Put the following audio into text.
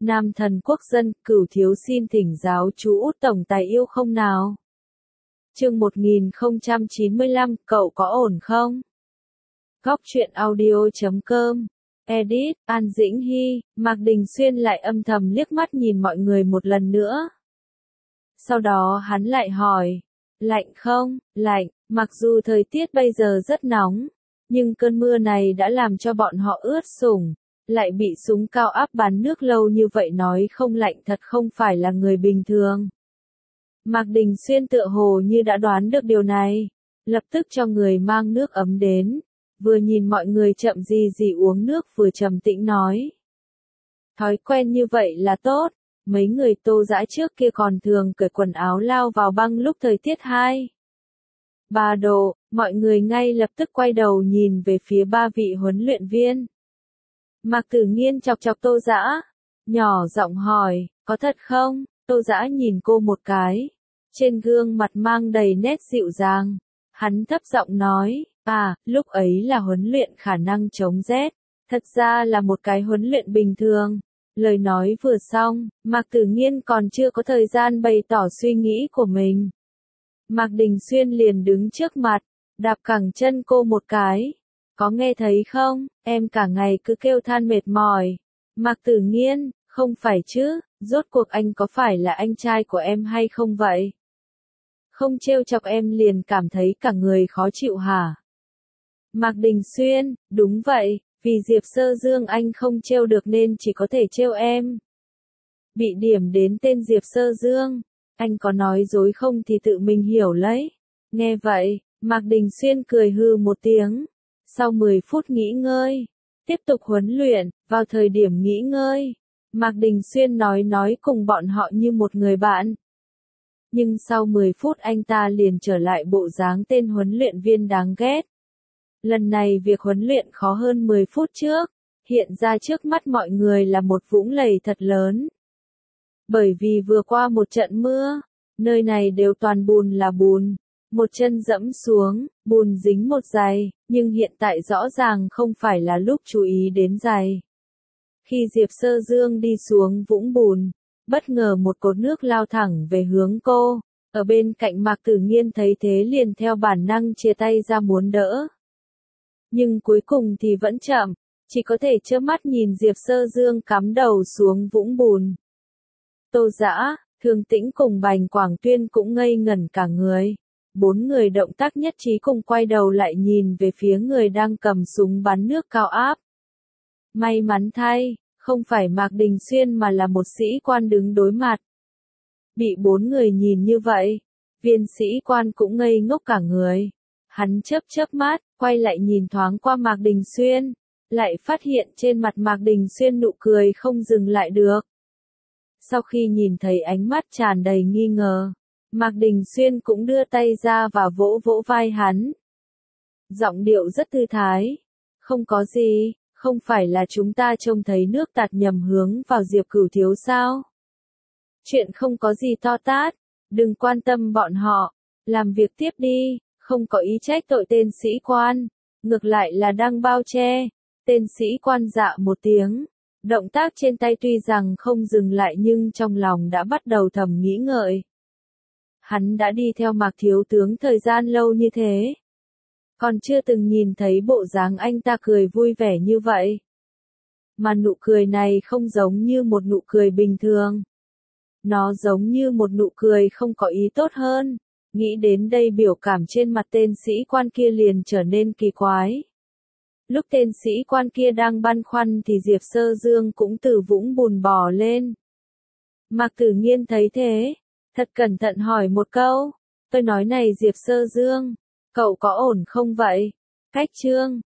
Nam thần quốc dân, Cửu thiếu xin thỉnh giáo chú Út tổng tài yêu không nào? Chương 1095, cậu có ổn không? Góc truyện audio.com. Edit, An Dĩnh Hy. Mạc Đình Xuyên lại âm thầm liếc mắt nhìn mọi người một lần nữa. Sau đó hắn lại hỏi, lạnh không? Lạnh, mặc dù thời tiết bây giờ rất nóng, nhưng cơn mưa này đã làm cho bọn họ ướt sũng, lại bị súng cao áp bắn nước lâu như vậy, nói không lạnh thật không phải là người bình thường. Mạc Đình Xuyên tựa hồ như đã đoán được điều này, lập tức cho người mang nước ấm đến, vừa nhìn mọi người chậm gì uống nước vừa trầm tĩnh nói. Thói quen như vậy là tốt, mấy người Tô Dã trước kia còn thường cởi quần áo lao vào băng lúc thời tiết 2-3 độ, mọi người ngay lập tức quay đầu nhìn về phía ba vị huấn luyện viên. Mạc Tử Nghiên chọc chọc Tô Dã, nhỏ giọng hỏi, có thật không? Tô Dã nhìn cô một cái, trên gương mặt mang đầy nét dịu dàng, hắn thấp giọng nói, lúc ấy là huấn luyện khả năng chống rét, thật ra là một cái huấn luyện bình thường. Lời nói vừa xong, Mạc Tử Nghiên còn chưa có thời gian bày tỏ suy nghĩ của mình. Mạc Đình Xuyên liền đứng trước mặt, đạp cẳng chân cô một cái. Có nghe thấy không, em cả ngày cứ kêu than mệt mỏi. Mạc Tử Nghiên, không phải chứ, rốt cuộc anh có phải là anh trai của em hay không vậy? Không trêu chọc em liền cảm thấy cả người khó chịu hả? Mạc Đình Xuyên, đúng vậy, vì Diệp Sơ Dương anh không trêu được nên chỉ có thể trêu em. Bị điểm đến tên Diệp Sơ Dương, anh có nói dối không thì tự mình hiểu lấy. Nghe vậy, Mạc Đình Xuyên cười hư một tiếng. Sau 10 phút nghỉ ngơi, tiếp tục huấn luyện, vào thời điểm nghỉ ngơi, Mạc Đình Xuyên nói cùng bọn họ như một người bạn. Nhưng sau 10 phút anh ta liền trở lại bộ dáng tên huấn luyện viên đáng ghét. Lần này việc huấn luyện khó hơn 10 phút trước, hiện ra trước mắt mọi người là một vũng lầy thật lớn. Bởi vì vừa qua một trận mưa, nơi này đều toàn bùn là bùn. Một chân dẫm xuống, bùn dính một giày, nhưng hiện tại rõ ràng không phải là lúc chú ý đến giày. Khi Diệp Sơ Dương đi xuống vũng bùn, bất ngờ một cột nước lao thẳng về hướng cô, ở bên cạnh Mạc Tử Nghiên thấy thế liền theo bản năng chia tay ra muốn đỡ. Nhưng cuối cùng thì vẫn chậm, chỉ có thể trơ mắt nhìn Diệp Sơ Dương cắm đầu xuống vũng bùn. Tô Dã, Thương Tĩnh cùng Bành Quảng Tuyên cũng ngây ngẩn cả người. 4 người động tác nhất trí cùng quay đầu lại nhìn về phía người đang cầm súng bắn nước cao áp. May mắn thay, không phải Mạc Đình Xuyên mà là một sĩ quan đứng đối mặt. Bị 4 người nhìn như vậy, viên sĩ quan cũng ngây ngốc cả người. Hắn chớp mắt, quay lại nhìn thoáng qua Mạc Đình Xuyên, lại phát hiện trên mặt Mạc Đình Xuyên nụ cười không dừng lại được. Sau khi nhìn thấy ánh mắt tràn đầy nghi ngờ, Mạc Đình Xuyên cũng đưa tay ra và vỗ vỗ vai hắn. Giọng điệu rất thư thái. Không có gì, không phải là chúng ta trông thấy nước tạt nhầm hướng vào Diệp Cửu thiếu sao? Chuyện không có gì to tát, đừng quan tâm bọn họ, làm việc tiếp đi, không có ý trách tội tên sĩ quan, ngược lại là đang bao che. Tên sĩ quan dạ một tiếng, động tác trên tay tuy rằng không dừng lại nhưng trong lòng đã bắt đầu thầm nghĩ ngợi. Hắn đã đi theo Mạc thiếu tướng thời gian lâu như thế, còn chưa từng nhìn thấy bộ dáng anh ta cười vui vẻ như vậy. Mà nụ cười này không giống như một nụ cười bình thường. Nó giống như một nụ cười không có ý tốt hơn. Nghĩ đến đây biểu cảm trên mặt tên sĩ quan kia liền trở nên kỳ quái. Lúc tên sĩ quan kia đang băn khoăn thì Diệp Sơ Dương cũng từ vũng bùn bò lên. Mạc Tử Nghiên thấy thế, thật cẩn thận hỏi một câu, tôi nói này Diệp Sơ Dương, cậu có ổn không vậy? Cách chương